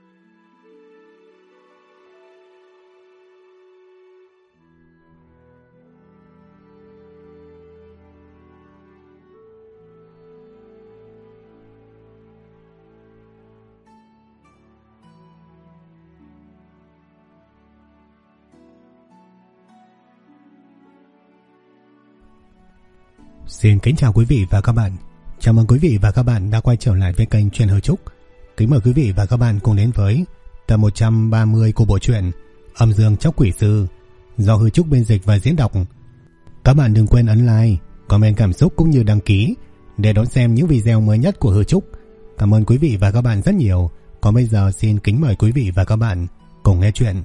Xin kính chào quý vị và các bạn. Chào mừng quý vị và các bạn đã quay trở lại với kênh Truyện Hư Trúc. Kính mời quý vị và các bạn cùng đến với tập 130 của bộ truyện Âm Dương Chóc Quỷ Sư do Hư Trúc biên dịch và diễn đọc. Các bạn đừng quên ấn like, comment cảm xúc cũng như đăng ký để đón xem những video mới nhất của Hư Trúc. Cảm ơn quý vị và các bạn rất nhiều. Còn bây giờ xin kính mời quý vị và các bạn cùng nghe chuyện.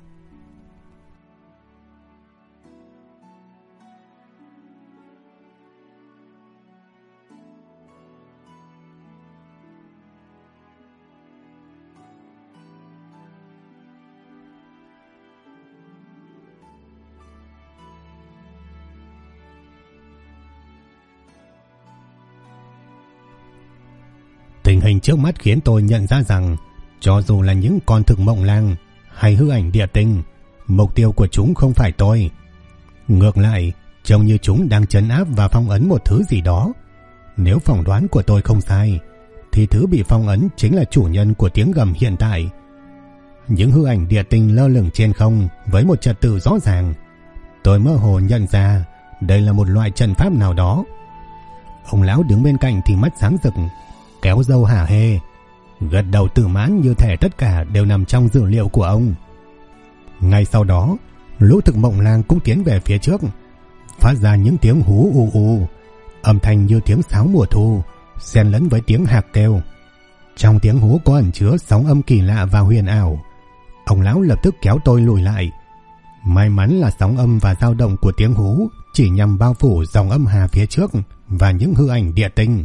Tình hình trước mắt khiến tôi nhận ra rằng cho dù là những con thực mộng lang hay hư ảnh địa tinh, mục tiêu của chúng không phải tôi. Ngược lại, trông như chúng đang trấn áp và phong ấn một thứ gì đó. Nếu phỏng đoán của tôi không sai, thì thứ bị phong ấn chính là chủ nhân của tiếng gầm hiện tại. Những hư ảnh địa tinh lơ lửng trên không với một trật tự rõ ràng. Tôi mơ hồ nhận ra đây là một loại trận pháp nào đó. Ông lão đứng bên cạnh thì mắt sáng rực, kéo râu hả hê, gật đầu tự mãn như thể tất cả đều nằm trong dữ liệu của ông. Ngay sau đó, lũ thực mộng lang cũng tiến về phía trước, phát ra những tiếng hú u u, âm thanh như tiếng sáo mùa thu, xen lẫn với tiếng hạc kêu. Trong tiếng hú có ẩn chứa sóng âm kỳ lạ và huyền ảo. Ông lão lập tức kéo tôi lùi lại. May mắn là sóng âm và dao động của tiếng hú chỉ nhằm bao phủ dòng âm hà phía trước và những hư ảnh địa tinh.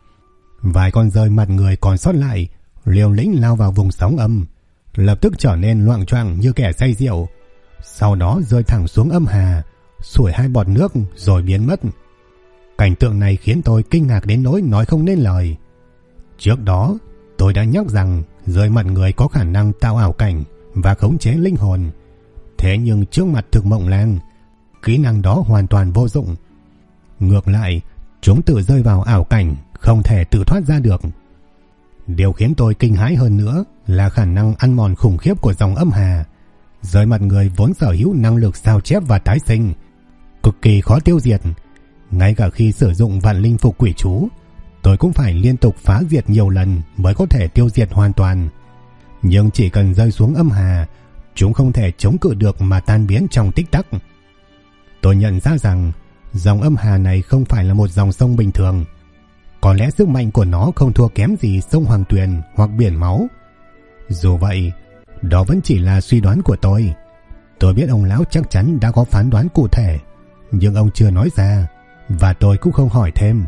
Vài con rơi mặt người còn sót lại liều lĩnh lao vào vùng sóng âm, lập tức trở nên loạng choạng như kẻ say rượu, sau đó rơi thẳng xuống âm hà, sủi hai bọt nước rồi biến mất. Cảnh tượng này khiến tôi kinh ngạc đến nỗi nói không nên lời. Trước đó tôi đã nhắc rằng rơi mặt người có khả năng tạo ảo cảnh và khống chế linh hồn, thế nhưng trước mặt thực mộng lang, kỹ năng đó hoàn toàn vô dụng. Ngược lại, chúng tự rơi vào ảo cảnh, không thể tự thoát ra được. Điều khiến tôi kinh hãi hơn nữa là khả năng ăn mòn khủng khiếp của dòng âm hà. Rơi mặt người vốn sở hữu năng lực sao chép và tái sinh, cực kỳ khó tiêu diệt. Ngay cả khi sử dụng vạn linh phục quỷ chú, tôi cũng phải liên tục phá diệt nhiều lần mới có thể tiêu diệt hoàn toàn. Nhưng chỉ cần rơi xuống âm hà, chúng không thể chống cự được mà tan biến trong tích tắc. Tôi nhận ra rằng dòng âm hà này không phải là một dòng sông bình thường. Có lẽ sức mạnh của nó không thua kém gì sông Hoàng Tuyền hoặc biển máu. Dù vậy, đó vẫn chỉ là suy đoán của tôi. Tôi biết ông lão chắc chắn đã có phán đoán cụ thể, nhưng ông chưa nói ra, và tôi cũng không hỏi thêm.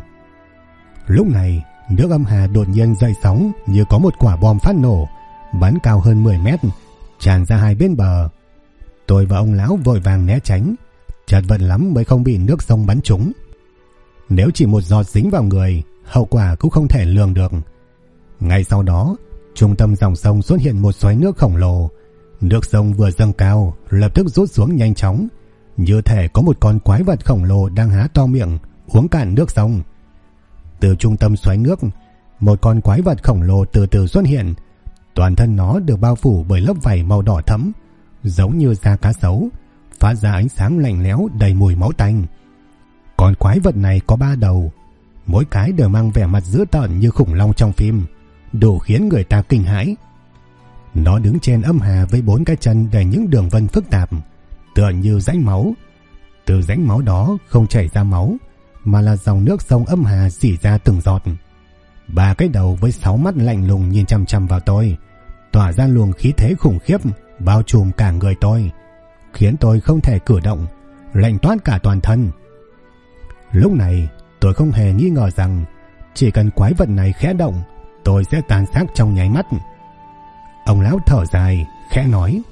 Lúc này, nước âm hà đột nhiên dậy sóng như có một quả bom phát nổ, bắn cao hơn 10 mét, tràn ra hai bên bờ. Tôi và ông lão vội vàng né tránh, chật vật lắm mới không bị nước sông bắn trúng. Nếu chỉ một giọt dính vào người, hậu quả cũng không thể lường được. Ngay sau đó, trung tâm dòng sông xuất hiện một xoáy nước khổng lồ. Nước sông vừa dâng cao, lập tức rút xuống nhanh chóng, như thể có một con quái vật khổng lồ đang há to miệng uống cạn nước sông. Từ trung tâm xoáy nước, một con quái vật khổng lồ từ từ xuất hiện. Toàn thân nó được bao phủ bởi lớp vảy màu đỏ thẫm, giống như da cá sấu, phát ra ánh sáng lạnh lẽo đầy mùi máu tanh. Con quái vật này có 3 đầu, mỗi cái đều mang vẻ mặt dữ tợn như khủng long trong phim, đủ khiến người ta kinh hãi. Nó đứng trên âm hà với 4 cái chân đầy những đường vân phức tạp, tựa như rãnh máu. Từ rãnh máu đó không chảy ra máu, mà là dòng nước sông âm hà rỉ ra từng giọt. 3 cái đầu với 6 mắt lạnh lùng nhìn chằm chằm vào tôi, tỏa ra luồng khí thế khủng khiếp bao trùm cả người tôi, khiến tôi không thể cử động, lạnh toát cả toàn thân. Lúc này tôi không hề nghi ngờ rằng chỉ cần quái vật này khẽ động, tôi sẽ tan xác trong nháy mắt. Ông lão thở dài, khẽ nói: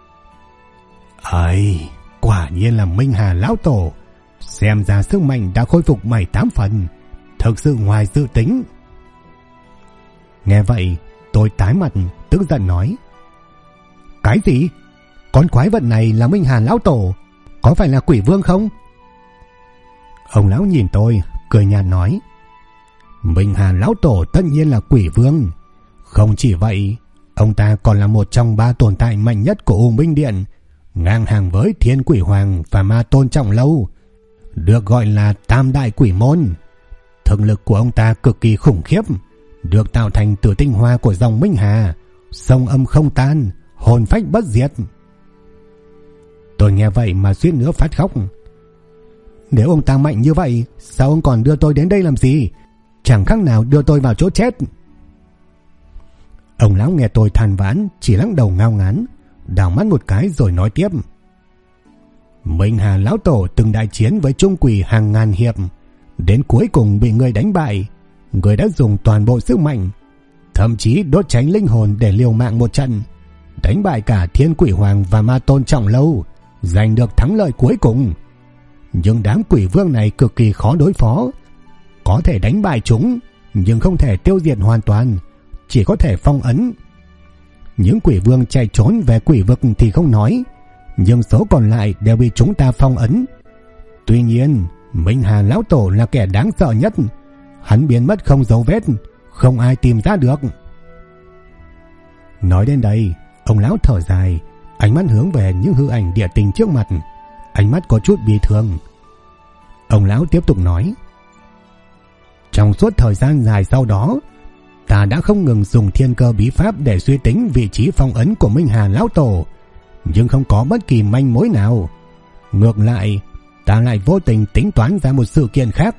"Ây, quả nhiên là Minh Hà lão tổ, xem ra sức mạnh đã khôi phục 7-8 phần, thực sự ngoài dự tính." Nghe vậy, tôi tái mặt, tức giận nói: Cái gì? Con quái vật này là Minh Hà lão tổ, có phải là quỷ vương không? Ông lão nhìn tôi, cười nhạt nói: Minh Hà lão tổ tất nhiên là quỷ vương. Không chỉ vậy, ông ta còn là một trong 3 tồn tại mạnh nhất của U Minh Điện, ngang hàng với Thiên Quỷ Hoàng và Ma Tôn Trọng Lâu, được gọi là Tam Đại Quỷ Môn. Thực lực của ông ta cực kỳ khủng khiếp, được tạo thành từ tinh hoa của dòng Minh Hà, sông âm không tan, hồn phách bất diệt. Tôi nghe vậy mà suýt nữa phát khóc. Nếu ông ta mạnh như vậy, sao ông còn đưa tôi đến đây làm gì? Chẳng khác nào đưa tôi vào chỗ chết. Ông lão nghe tôi than vãn, chỉ lắc đầu ngao ngán, đảo mắt một cái rồi nói tiếp: Minh Hà lão tổ từng đại chiến với Trung Quỷ hàng ngàn hiệp, đến cuối cùng bị người đánh bại. Người đã dùng toàn bộ sức mạnh, thậm chí đốt cháy linh hồn để liều mạng một trận, đánh bại cả Thiên Quỷ Hoàng và Ma Tôn Trọng Lâu, giành được thắng lợi cuối cùng. Nhưng đám quỷ vương này cực kỳ khó đối phó, có thể đánh bại chúng nhưng không thể tiêu diệt hoàn toàn, chỉ có thể phong ấn. Những quỷ vương chạy trốn về quỷ vực thì không nói, nhưng số còn lại đều bị chúng ta phong ấn. Tuy nhiên, Minh Hà lão tổ là kẻ đáng sợ nhất, hắn biến mất không dấu vết, không ai tìm ra được. Nói đến đây, ông lão thở dài, ánh mắt hướng về những hư ảnh địa tinh trước mặt, ánh mắt có chút bi thương. Ông lão tiếp tục nói: Trong suốt thời gian dài sau đó, ta đã không ngừng dùng thiên cơ bí pháp để suy tính vị trí phong ấn của Minh Hà lão tổ, nhưng không có bất kỳ manh mối nào. Ngược lại, ta lại vô tình tính toán ra một sự kiện khác.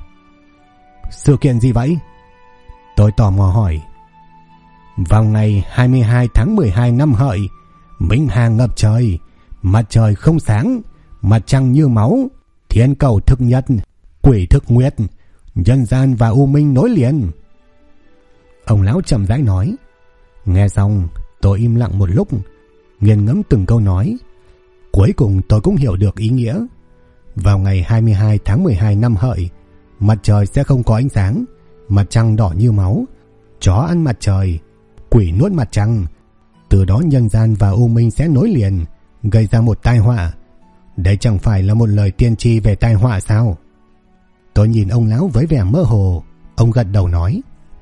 Sự kiện gì vậy? Tôi tò mò hỏi. Vào ngày 22 tháng 12 năm Hợi, Minh Hà ngập trời, mặt trời không sáng, mặt trăng như máu, thiên cầu thực nhật, quỷ thực nguyệt, nhân gian và u minh nối liền. Ông lão chậm rãi nói. Nghe xong, tôi im lặng một lúc, nghiền ngẫm từng câu nói. Cuối cùng tôi cũng hiểu được ý nghĩa. Vào ngày 22 tháng 12 năm Hợi, mặt trời sẽ không có ánh sáng, mặt trăng đỏ như máu, chó ăn mặt trời, quỷ nuốt mặt trăng. Từ đó nhân gian và u minh sẽ nối liền, gây ra một tai họa. Đây chẳng phải là một lời tiên tri về tai họa sao? Tôi nhìn ông lão với vẻ mơ hồ. Ông gật đầu nói: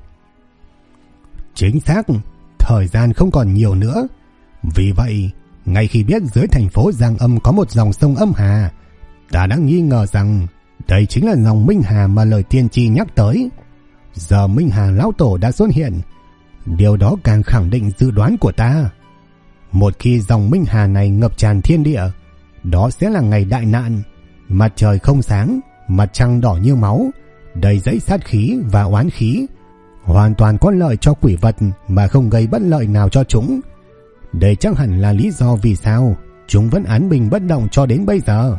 Chính xác, thời gian không còn nhiều nữa. Vì vậy, ngay khi biết dưới thành phố Giang Âm có một dòng sông Âm Hà, ta đã nghi ngờ rằng đây chính là dòng Minh Hà mà lời tiên tri nhắc tới. Giờ Minh Hà lão tổ đã xuất hiện, điều đó càng khẳng định dự đoán của ta. Một khi dòng Minh Hà này ngập tràn thiên địa, đó sẽ là ngày đại nạn. Mặt trời không sáng, mặt trăng đỏ như máu, đầy dẫy sát khí và oán khí, hoàn toàn có lợi cho quỷ vật mà không gây bất lợi nào cho chúng. Đây chắc hẳn là lý do vì sao chúng vẫn án bình bất động cho đến bây giờ.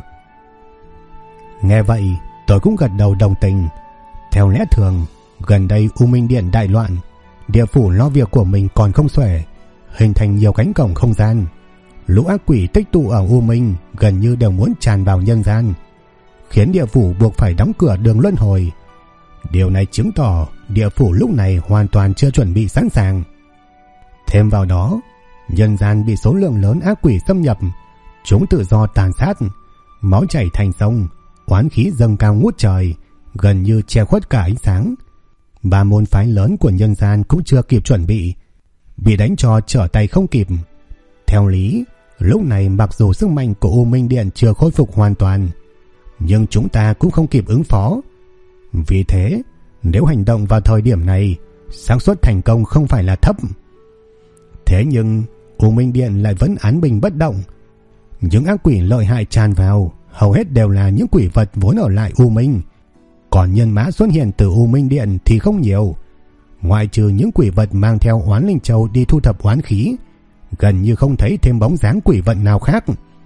Nghe vậy, tôi cũng gật đầu đồng tình. Theo lẽ thường, gần đây U Minh Điện đại loạn, địa phủ lo việc của mình còn không xuể, hình thành nhiều cánh cổng không gian. Lũ ác quỷ tích tụ ở U Minh gần như đều muốn tràn vào nhân gian, khiến địa phủ buộc phải đóng cửa đường luân hồi. Điều này chứng tỏ địa phủ lúc này hoàn toàn chưa chuẩn bị sẵn sàng. Thêm vào đó, nhân gian bị số lượng lớn ác quỷ xâm nhập, chúng tự do tàn sát, máu chảy thành sông, oán khí dâng cao ngút trời, gần như che khuất cả ánh sáng. 3 môn phái lớn của nhân gian cũng chưa kịp chuẩn bị đánh cho trở tay không kịp. Theo lý, lúc này mặc dù sức mạnh của U Minh Điện chưa khôi phục hoàn toàn, nhưng chúng ta cũng không kịp ứng phó. Vì thế, nếu hành động vào thời điểm này, xác suất thành công không phải là thấp. Thế nhưng, U Minh Điện lại vẫn án bình bất động. Những ác quỷ lợi hại tràn vào, hầu hết đều là những quỷ vật vốn ở lại U Minh. Còn nhân mã xuất hiện từ U Minh Điện thì không nhiều. Ngoại trừ những quỷ vật mang theo oán linh châu đi thu thập oán khí, gần như không thấy thêm bóng dáng quỷ vật nào khác.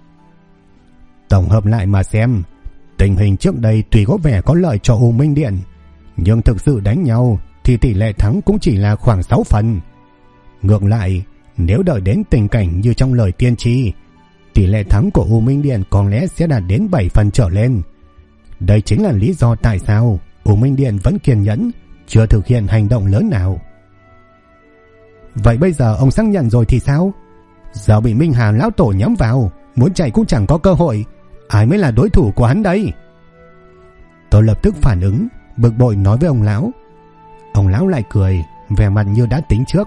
Tổng hợp lại mà xem, tình hình trước đây tuy có vẻ có lợi cho U Minh Điện, nhưng thực sự đánh nhau thì tỷ lệ thắng cũng chỉ là khoảng 6 phần. Ngược lại, nếu đợi đến tình cảnh như trong lời tiên tri, tỷ lệ thắng của U Minh Điện có lẽ sẽ đạt đến 7 phần trở lên. Đây chính là lý do tại sao U Minh Điện vẫn kiên nhẫn, chưa thực hiện hành động lớn nào. Vậy bây giờ ông xác nhận rồi thì sao? Giờ bị Minh Hà lão tổ nhắm vào, muốn chạy cũng chẳng có cơ hội. Ai mới là đối thủ của hắn đây? Tôi lập tức phản ứng, bực bội nói với ông lão. Ông lão lại cười, vẻ mặt như đã tính trước.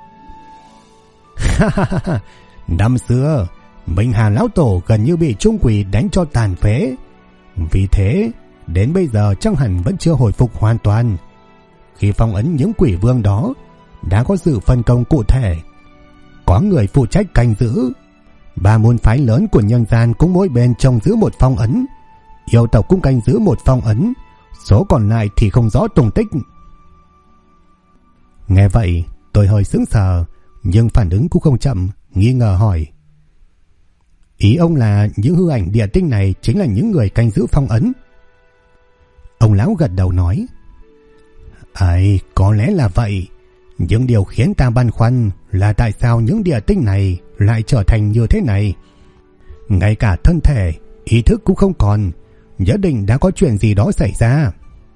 Năm xưa Minh Hà lão tổ gần như bị Trung Quỷ đánh cho tàn phế, vì thế đến bây giờ chắc hẳn vẫn chưa hồi phục hoàn toàn. Khi phong ấn những quỷ vương đó, đã có sự phân công cụ thể. Có người phụ trách canh giữ, 3 môn phái lớn của nhân gian cũng mỗi bên trông giữ một phong ấn, yêu tộc cũng canh giữ một phong ấn, số còn lại thì không rõ tung tích. Nghe vậy tôi hơi sững sờ, nhưng phản ứng cũng không chậm, nghi ngờ hỏi. Ý ông là những hư ảnh địa tinh này chính là những người canh giữ phong ấn? Ông lão gật đầu nói. Ấy, có lẽ là vậy. Nhưng điều khiến ta băn khoăn là tại sao những địa tinh này lại trở thành như thế này. Ngay cả thân thể, ý thức cũng không còn, nhất định đã có chuyện gì đó xảy ra.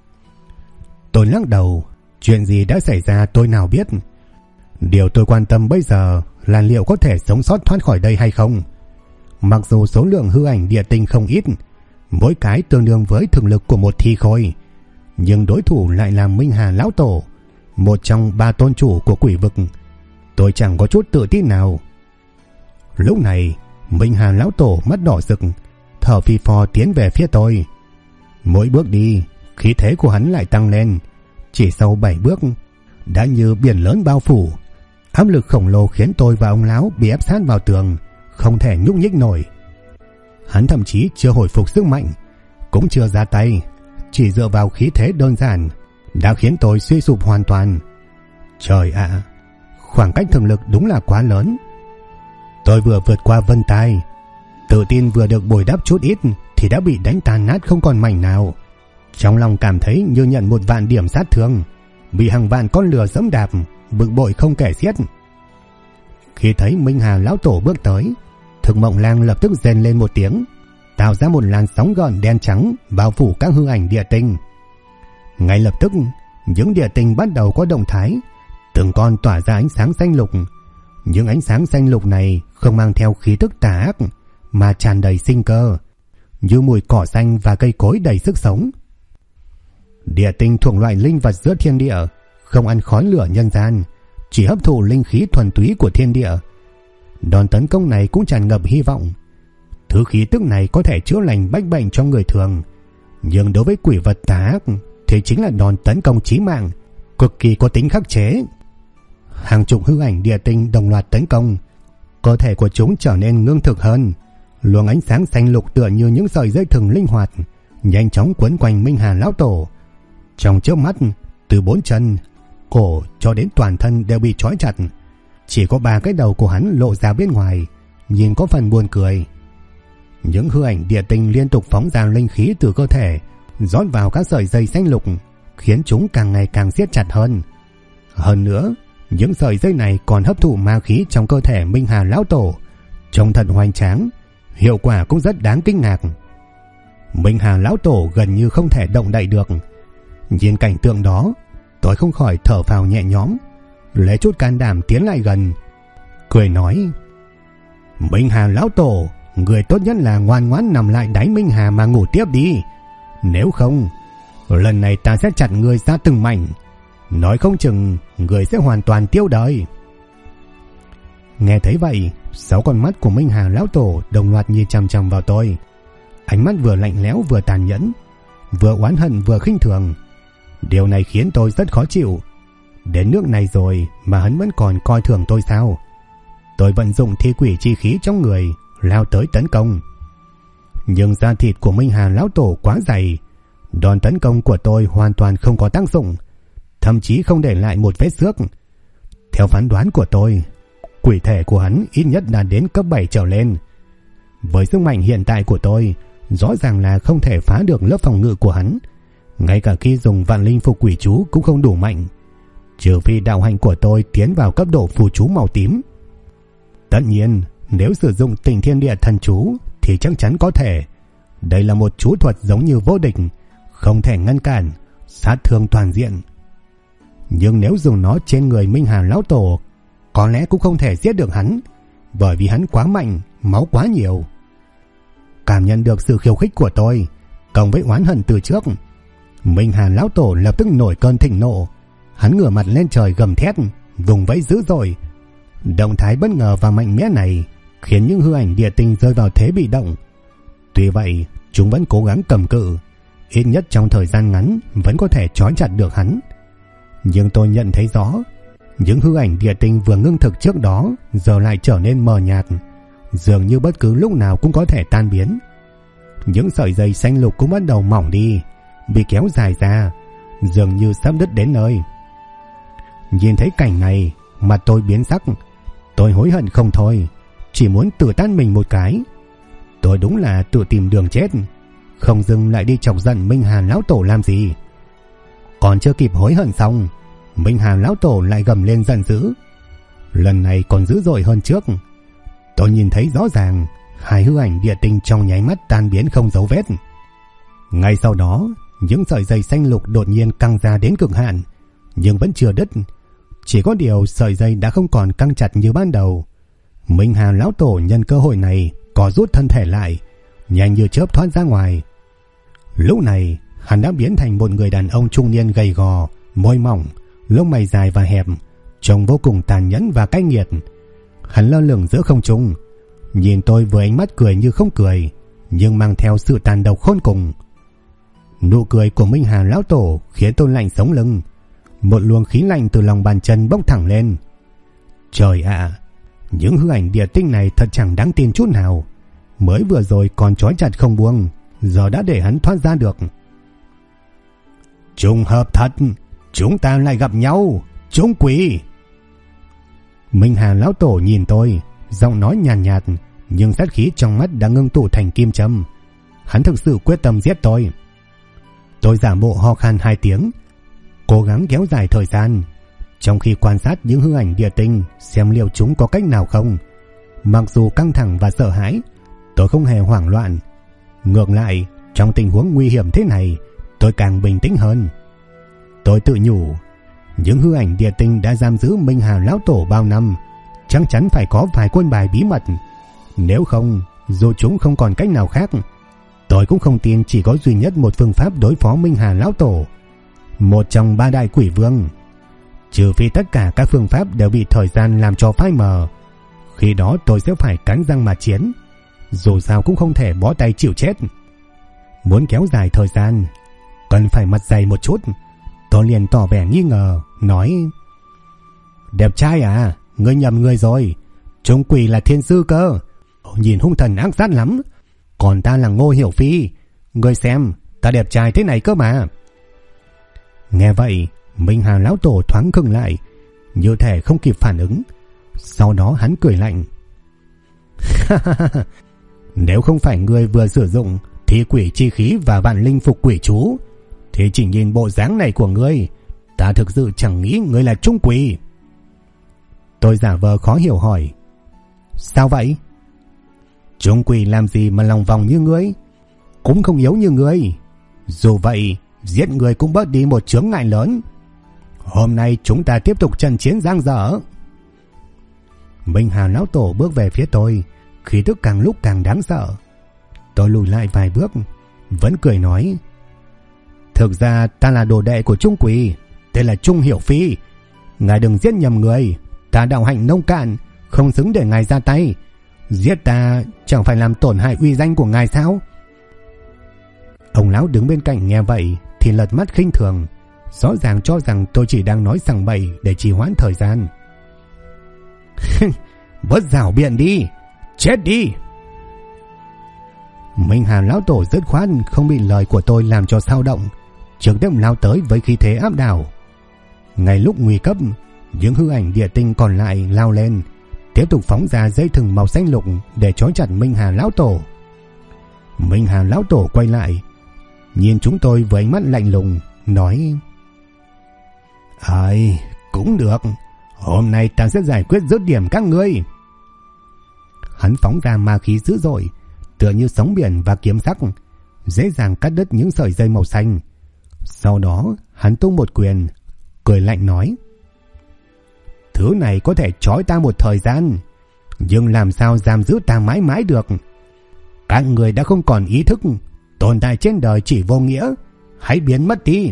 Tôi lắc đầu, chuyện gì đã xảy ra tôi nào biết. Điều tôi quan tâm bây giờ là liệu có thể sống sót thoát khỏi đây hay không. Mặc dù số lượng hư ảnh địa tinh không ít, mỗi cái tương đương với thực lực của một thi khôi, nhưng đối thủ lại là Minh Hà lão tổ, một trong 3 tôn chủ của quỷ vực. Tôi chẳng có chút tự tin nào. Lúc này Minh Hà lão tổ mắt đỏ rực, thở phì phò tiến về phía tôi. Mỗi bước đi, khí thế của hắn lại tăng lên. Chỉ sau 7 bước đã như biển lớn bao phủ. Áp lực khổng lồ khiến tôi và ông lão bị ép sát vào tường, không thể nhúc nhích nổi. Hắn thậm chí chưa hồi phục sức mạnh, cũng chưa ra tay, chỉ dựa vào khí thế đơn giản đã khiến tôi suy sụp hoàn toàn. Trời ạ, khoảng cách thực lực đúng là quá lớn. Tôi vừa vượt qua vân tai, tự tin vừa được bồi đắp chút ít thì đã bị đánh tan nát không còn mảnh nào. Trong lòng cảm thấy như nhận 1.000 điểm sát thương, bị hàng vạn con lừa dẫm đạp, bực bội không kể xiết. Khi thấy Minh Hà lão tổ bước tới, Thực Mộng Lang lập tức rên lên một tiếng, tạo ra một làn sóng gợn đen trắng bao phủ các hư ảnh địa tinh. Ngay lập tức, những địa tinh bắt đầu có động thái, từng con tỏa ra ánh sáng xanh lục. Những ánh sáng xanh lục này không mang theo khí tức tà ác, mà tràn đầy sinh cơ, như mùi cỏ xanh và cây cối đầy sức sống. Địa tinh thuộc loại linh vật giữa thiên địa, không ăn khói lửa nhân gian, chỉ hấp thụ linh khí thuần túy của thiên địa. Đòn tấn công này cũng tràn ngập hy vọng. Thứ khí tức này có thể chữa lành bách bệnh cho người thường, nhưng đối với quỷ vật tà ác thì chính là đòn tấn công chí mạng, cực kỳ có tính khắc chế. Hàng chục hư ảnh địa tinh đồng loạt tấn công, cơ thể của chúng trở nên ngưng thực hơn. Luồng ánh sáng xanh lục tựa như những sợi dây thừng linh hoạt, nhanh chóng quấn quanh Minh Hà lão tổ. Trong chớp mắt, từ 4 chân, cổ cho đến toàn thân đều bị trói chặt. Chỉ có 3 cái đầu của hắn lộ ra bên ngoài, nhìn có phần buồn cười. Những hư ảnh địa tinh liên tục phóng ra linh khí từ cơ thể, rót vào các sợi dây xanh lục, khiến chúng càng ngày càng siết chặt hơn. Hơn nữa, những sợi dây này còn hấp thụ ma khí trong cơ thể Minh Hà lão tổ, trông thật hoành tráng, hiệu quả cũng rất đáng kinh ngạc. Minh Hà lão tổ gần như không thể động đậy được. Nhìn cảnh tượng đó, tôi không khỏi thở phào nhẹ nhõm, lấy chút can đảm tiến lại gần, cười nói: Minh Hà lão tổ, người tốt nhất là ngoan ngoãn nằm lại đáy Minh Hà mà ngủ tiếp đi. Nếu không, lần này ta sẽ chặt người ra từng mảnh, nói không chừng người sẽ hoàn toàn tiêu đời. Nghe thấy vậy, 6 con mắt của Minh Hà lão tổ đồng loạt nhìn chằm chằm vào tôi. Ánh mắt vừa lạnh lẽo vừa tàn nhẫn, vừa oán hận vừa khinh thường. Điều này khiến tôi rất khó chịu. Đến nước này rồi mà hắn vẫn còn coi thường tôi sao? Tôi vận dụng thi quỷ chi khí trong người, lao tới tấn công. Nhưng da thịt của Minh Hà lão tổ quá dày, đòn tấn công của tôi hoàn toàn không có tác dụng, thậm chí không để lại một vết xước. Theo phán đoán của tôi, quỷ thể của hắn ít nhất đã đến cấp 7 trở lên. Với sức mạnh hiện tại của tôi, rõ ràng là không thể phá được lớp phòng ngự của hắn. Ngay cả khi dùng vạn linh phục quỷ chú cũng không đủ mạnh, trừ phi đạo hạnh của tôi tiến vào cấp độ phù chú màu tím. Tất nhiên, nếu sử dụng Tịnh Thiên Địa thần chú thì chắc chắn có thể. Đây là một chú thuật giống như vô địch, không thể ngăn cản, sát thương toàn diện. Nhưng nếu dùng nó trên người Minh Hà lão tổ, có lẽ cũng không thể giết được hắn, bởi vì hắn quá mạnh, máu quá nhiều. Cảm nhận được sự khiêu khích của tôi, cộng với oán hận từ trước, Minh Hà lão tổ lập tức nổi cơn thịnh nộ. Hắn ngửa mặt lên trời gầm thét, vùng vẫy dữ dội. Động thái bất ngờ và mạnh mẽ này khiến những hư ảnh địa tinh rơi vào thế bị động. Tuy vậy, chúng vẫn cố gắng cầm cự, ít nhất trong thời gian ngắn vẫn có thể trói chặt được hắn. Nhưng tôi nhận thấy rõ, những hư ảnh địa tinh vừa ngưng thực trước đó giờ lại trở nên mờ nhạt, dường như bất cứ lúc nào cũng có thể tan biến. Những sợi dây xanh lục cũng bắt đầu mỏng đi, bị kéo dài ra, dường như sắp đứt đến nơi. Nhìn thấy cảnh này, mặt tôi biến sắc. Tôi hối hận không thôi, chỉ muốn tự tát mình một cái. Tôi đúng là tự tìm đường chết, không dừng lại đi chọc giận Minh Hà lão tổ làm gì. Còn chưa kịp hối hận xong, Minh Hà lão tổ lại gầm lên giận dữ. Lần này còn dữ dội hơn trước. Tôi nhìn thấy rõ ràng hai hư ảnh địa tinh trong nháy mắt tan biến không dấu vết. Ngay sau đó, những sợi dây xanh lục đột nhiên căng ra đến cực hạn, nhưng vẫn chưa đứt. Chỉ có điều sợi dây đã không còn căng chặt như ban đầu. Minh Hà lão tổ nhân cơ hội này có rút thân thể lại, nhanh như chớp thoát ra ngoài. Lúc này hắn đã biến thành một người đàn ông trung niên gầy gò, môi mỏng, lông mày dài và hẹp, trông vô cùng tàn nhẫn và cay nghiệt. Hắn lơ lửng giữa không trung, nhìn tôi với ánh mắt cười như không cười, nhưng mang theo sự tàn độc khôn cùng. Nụ cười của Minh Hà lão tổ khiến tôi lạnh sống lưng. Một luồng khí lạnh từ lòng bàn chân bốc thẳng lên. Trời ạ, những hư ảnh địa tinh này thật chẳng đáng tin chút nào. Mới vừa rồi còn trói chặt không buông, giờ đã để hắn thoát ra được. Trùng hợp thật, chúng ta lại gặp nhau, chúng quỷ. Minh Hà lão tổ nhìn tôi, giọng nói nhàn nhạt, nhưng sát khí trong mắt đã ngưng tụ thành kim châm. Hắn thực sự quyết tâm giết tôi. Tôi giả bộ ho khan 2 tiếng, cố gắng kéo dài thời gian, trong khi quan sát những hư ảnh địa tinh xem liệu chúng có cách nào không. Mặc dù căng thẳng và sợ hãi, tôi không hề hoảng loạn. Ngược lại, trong tình huống nguy hiểm thế này, tôi càng bình tĩnh hơn. Tôi tự nhủ, những hư ảnh địa tinh đã giam giữ Minh Hà lão tổ bao năm, chắc chắn phải có vài quân bài bí mật. Nếu không, dù chúng không còn cách nào khác, tôi cũng không tin chỉ có duy nhất một phương pháp đối phó Minh Hà lão tổ, một trong 3 đại quỷ vương. Trừ phi tất cả các phương pháp đều bị thời gian làm cho phai mờ, khi đó tôi sẽ phải cắn răng mà chiến. Dù sao cũng không thể bó tay chịu chết. Muốn kéo dài thời gian, cần phải mặt dày một chút. Tôi liền tỏ vẻ nghi ngờ, nói: Đẹp trai à, ngươi nhầm người rồi. Chúng quỷ là thiên sư cơ, nhìn hung thần ác sát lắm. Còn ta là Ngô Hiểu Phi, ngươi xem ta đẹp trai thế này cơ mà. Nghe vậy, Minh Hà lão tổ thoáng khựng lại, như thể không kịp phản ứng. Sau đó hắn cười lạnh: Nếu không phải ngươi vừa sử dụng thi quỷ chi khí và vạn linh phục quỷ chú, thì chỉ nhìn bộ dáng này của ngươi, ta thực sự chẳng nghĩ ngươi là trung quỷ. Tôi giả vờ khó hiểu hỏi: Sao vậy? Trung quỷ làm gì mà lòng vòng như ngươi, cũng không yếu như ngươi. Dù vậy, giết người cũng bớt đi một chướng ngại lớn. Hôm nay chúng ta tiếp tục trận chiến giang dở. Minh Hà lão tổ bước về phía tôi, khí tức càng lúc càng đáng sợ. Tôi lùi lại vài bước, vẫn cười nói: Thực ra ta là đồ đệ của Trung quỷ, tên là Trung Hiểu Phi. Ngài đừng giết nhầm người, ta đạo hạnh nông cạn, không xứng để ngài ra tay. Giết ta chẳng phải làm tổn hại uy danh của ngài sao? Ông lão đứng bên cạnh nghe vậy thì lật mắt khinh thường, rõ ràng cho rằng tôi chỉ đang nói sằng bậy để trì hoãn thời gian. Bớt giảo biện đi, chết đi. Minh Hà lão tổ dứt khoát không bị lời của tôi làm cho sao động, trực tiếp lao tới với khí thế áp đảo. Ngay lúc nguy cấp, những hư ảnh địa tinh còn lại lao lên, tiếp tục phóng ra dây thừng màu xanh lục để trói chặt Minh Hà lão tổ. Minh Hà lão tổ quay lại, nhìn chúng tôi với ánh mắt lạnh lùng, nói: Ai, cũng được, hôm nay ta sẽ giải quyết dứt điểm các ngươi. Hắn phóng ra ma khí dữ dội, tựa như sóng biển và kiếm sắc, dễ dàng cắt đứt những sợi dây màu xanh. Sau đó hắn tung một quyền, cười lạnh nói: Thứ này có thể trói ta một thời gian, nhưng làm sao giam giữ ta mãi mãi được. Các người đã không còn ý thức, tồn tại trên đời chỉ vô nghĩa, hãy biến mất đi.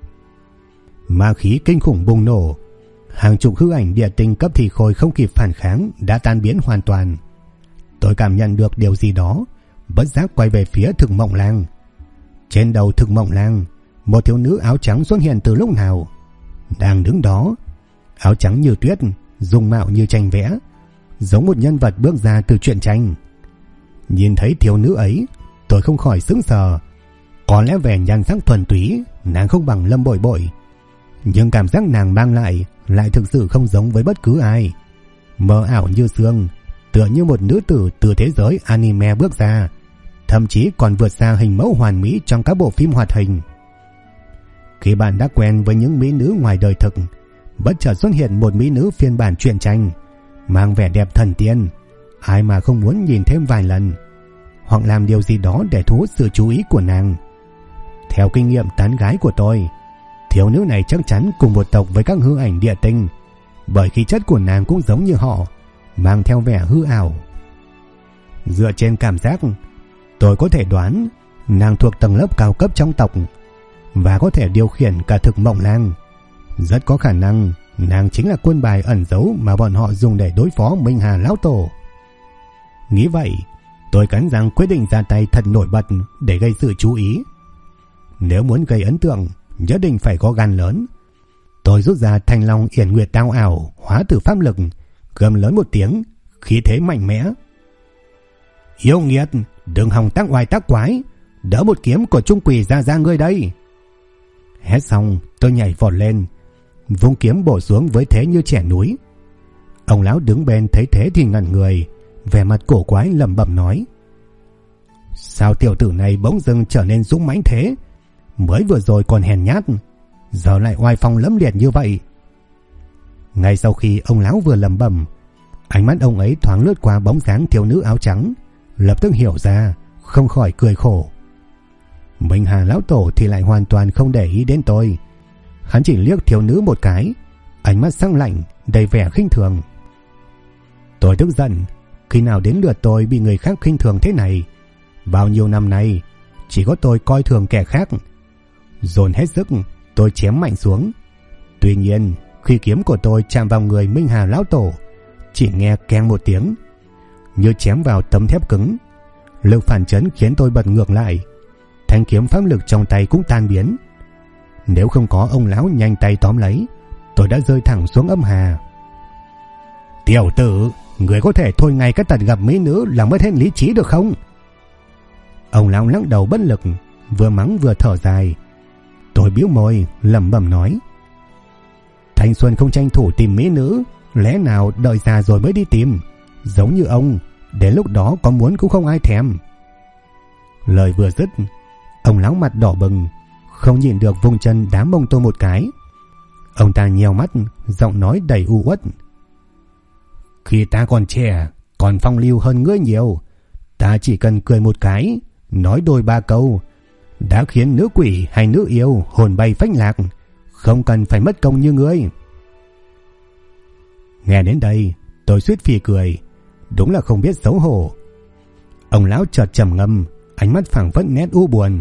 Ma khí kinh khủng bùng nổ, hàng chục hư ảnh địa tinh cấp thì khôi không kịp phản kháng đã tan biến hoàn toàn. Tôi cảm nhận được điều gì đó, bất giác quay về phía Thực Mộng Lang. Trên đầu Thực Mộng Lang, một thiếu nữ áo trắng xuất hiện từ lúc nào. Đang đứng đó, áo trắng như tuyết, dung mạo như tranh vẽ, giống một nhân vật bước ra từ truyện tranh. Nhìn thấy thiếu nữ ấy, tôi không khỏi sững sờ. Có lẽ về nhan sắc thuần túy, nàng không bằng Lâm Bội Bội, nhưng cảm giác nàng mang lại thực sự không giống với bất cứ ai. Mờ ảo như sương, tựa như một nữ tử từ thế giới anime bước ra, thậm chí còn vượt xa hình mẫu hoàn mỹ trong các bộ phim hoạt hình. Khi bạn đã quen với những mỹ nữ ngoài đời thực, bất chợt xuất hiện một mỹ nữ phiên bản truyện tranh, mang vẻ đẹp thần tiên, ai mà không muốn nhìn thêm vài lần, hoặc làm điều gì đó để thu hút sự chú ý của nàng. Theo kinh nghiệm tán gái của tôi, thiếu nữ này chắc chắn cùng một tộc với các hư ảnh địa tinh, bởi khí chất của nàng cũng giống như họ, mang theo vẻ hư ảo. Dựa trên cảm giác, tôi có thể đoán nàng thuộc tầng lớp cao cấp trong tộc và có thể điều khiển cả Thực Mộng Lang. Rất có khả năng nàng chính là quân bài ẩn giấu mà bọn họ dùng để đối phó Minh Hà Lão Tổ. Nghĩ vậy, tôi cắn răng quyết định ra tay thật nổi bật để gây sự chú ý. Nếu muốn gây ấn tượng, nhất định phải có gan lớn. Tôi rút ra Thanh Long Yển Nguyệt Đao ảo, hóa từ pháp lực, gầm lớn một tiếng, khí thế mạnh mẽ. Yêu nghiệt, đừng hòng tác oai tác quái, đỡ một kiếm của Trung Quỷ ra ngươi đây. Hét xong, tôi nhảy vọt lên, vung kiếm bổ xuống với thế như trẻ núi. Ông lão đứng bên thấy thế thì ngẩn người, vẻ mặt cổ quái lẩm bẩm nói: sao tiểu tử này bỗng dưng trở nên dũng mãnh thế? Mới vừa rồi còn hèn nhát, giờ lại oai phong lẫm liệt như vậy. Ngay sau khi ông lão vừa lẩm bẩm, ánh mắt ông ấy thoáng lướt qua bóng dáng thiếu nữ áo trắng, lập tức hiểu ra, không khỏi cười khổ. Minh Hà Lão Tổ thì lại hoàn toàn không để ý đến tôi. Hắn chỉ liếc thiếu nữ một cái, ánh mắt sắc lạnh, đầy vẻ khinh thường. Tôi tức giận, khi nào đến lượt tôi bị người khác khinh thường thế này? Bao nhiêu năm nay, chỉ có tôi coi thường kẻ khác. Dồn hết sức, tôi chém mạnh xuống. Tuy nhiên, khi kiếm của tôi chạm vào người Minh Hà Lão Tổ, chỉ nghe keng một tiếng, như chém vào tấm thép cứng. Lực phản chấn khiến tôi bật ngược lại, thanh kiếm pháp lực trong tay cũng tan biến. Nếu không có ông lão nhanh tay tóm lấy, tôi đã rơi thẳng xuống âm hà. Tiểu tử, người có thể thôi ngay cái tật gặp mỹ nữ là mất hết lý trí được không? Ông lão lắc đầu bất lực, vừa mắng vừa thở dài. Tôi bĩu môi lẩm bẩm nói: thanh xuân không tranh thủ tìm mỹ nữ, lẽ nào đợi già rồi mới đi tìm? Giống như ông, đến lúc đó có muốn cũng không ai thèm. Lời vừa dứt, ông lão mặt đỏ bừng, không nhìn được vung chân đá mông tôi một cái. Ông ta nheo mắt, giọng nói đầy u uất: khi ta còn trẻ, còn phong lưu hơn ngươi nhiều, ta chỉ cần cười một cái, nói đôi ba câu, đã khiến nữ quỷ hay nữ yêu hồn bay phách lạc, không cần phải mất công như ngươi. Nghe đến đây, tôi suýt phì cười, đúng là không biết xấu hổ. Ông lão chợt trầm ngâm, ánh mắt phảng phất nét u buồn.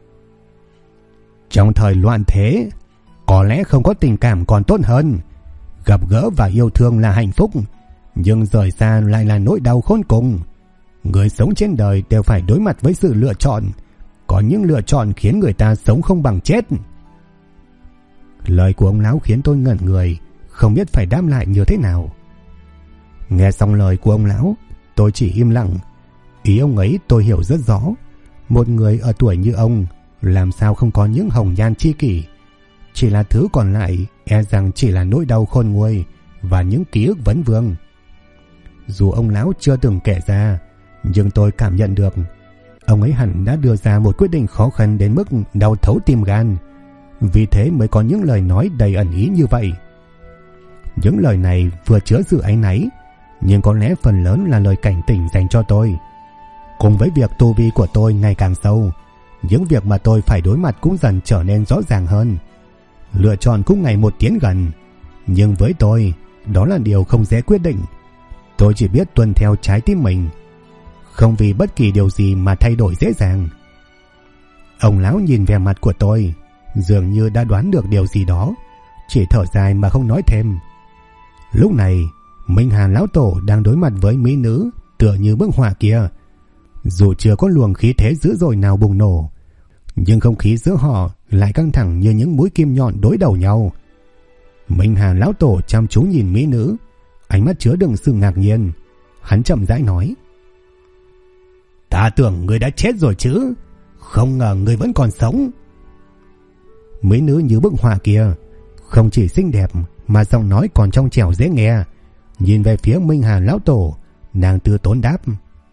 Trong thời loạn thế, có lẽ không có tình cảm còn tốt hơn. Gặp gỡ và yêu thương là hạnh phúc, nhưng rời xa lại là nỗi đau khôn cùng. Người sống trên đời đều phải đối mặt với sự lựa chọn, có những lựa chọn khiến người ta sống không bằng chết. Lời của ông lão khiến tôi ngẩn người, không biết phải đáp lại như thế nào. Nghe xong lời của ông lão, tôi chỉ im lặng. Ý ông ấy tôi hiểu rất rõ. Một người ở tuổi như ông làm sao không có những hồng nhan chi kỷ? Chỉ là thứ còn lại e rằng chỉ là nỗi đau khôn nguôi và những ký ức vấn vương. Dù ông lão chưa từng kể ra, nhưng tôi cảm nhận được ông ấy hẳn đã đưa ra một quyết định khó khăn đến mức đau thấu tim gan. Vì thế mới có những lời nói đầy ẩn ý như vậy. Những lời này vừa chứa sự áy náy, nhưng có lẽ phần lớn là lời cảnh tỉnh dành cho tôi. Cùng với việc tu vi của tôi ngày càng sâu, những việc mà tôi phải đối mặt cũng dần trở nên rõ ràng hơn. Lựa chọn cũng ngày một tiến gần, nhưng với tôi, đó là điều không dễ quyết định. Tôi chỉ biết tuân theo trái tim mình, không vì bất kỳ điều gì mà thay đổi dễ dàng. Ông lão nhìn vẻ mặt của tôi, dường như đã đoán được điều gì đó, chỉ thở dài mà không nói thêm. Lúc này, Minh Hà lão tổ đang đối mặt với mỹ nữ tựa như bức họa kia. Dù chưa có luồng khí thế dữ dội nào bùng nổ, nhưng không khí giữa họ lại căng thẳng như những mũi kim nhọn đối đầu nhau. Minh Hà lão tổ chăm chú nhìn mỹ nữ, ánh mắt chứa đựng sự ngạc nhiên. Hắn chậm rãi nói: "Ta tưởng ngươi đã chết rồi chứ, không ngờ ngươi vẫn còn sống." Mỹ nữ như bức họa kia không chỉ xinh đẹp mà giọng nói còn trong trẻo dễ nghe. Nhìn về phía Minh Hà lão tổ, nàng từ tốn đáp: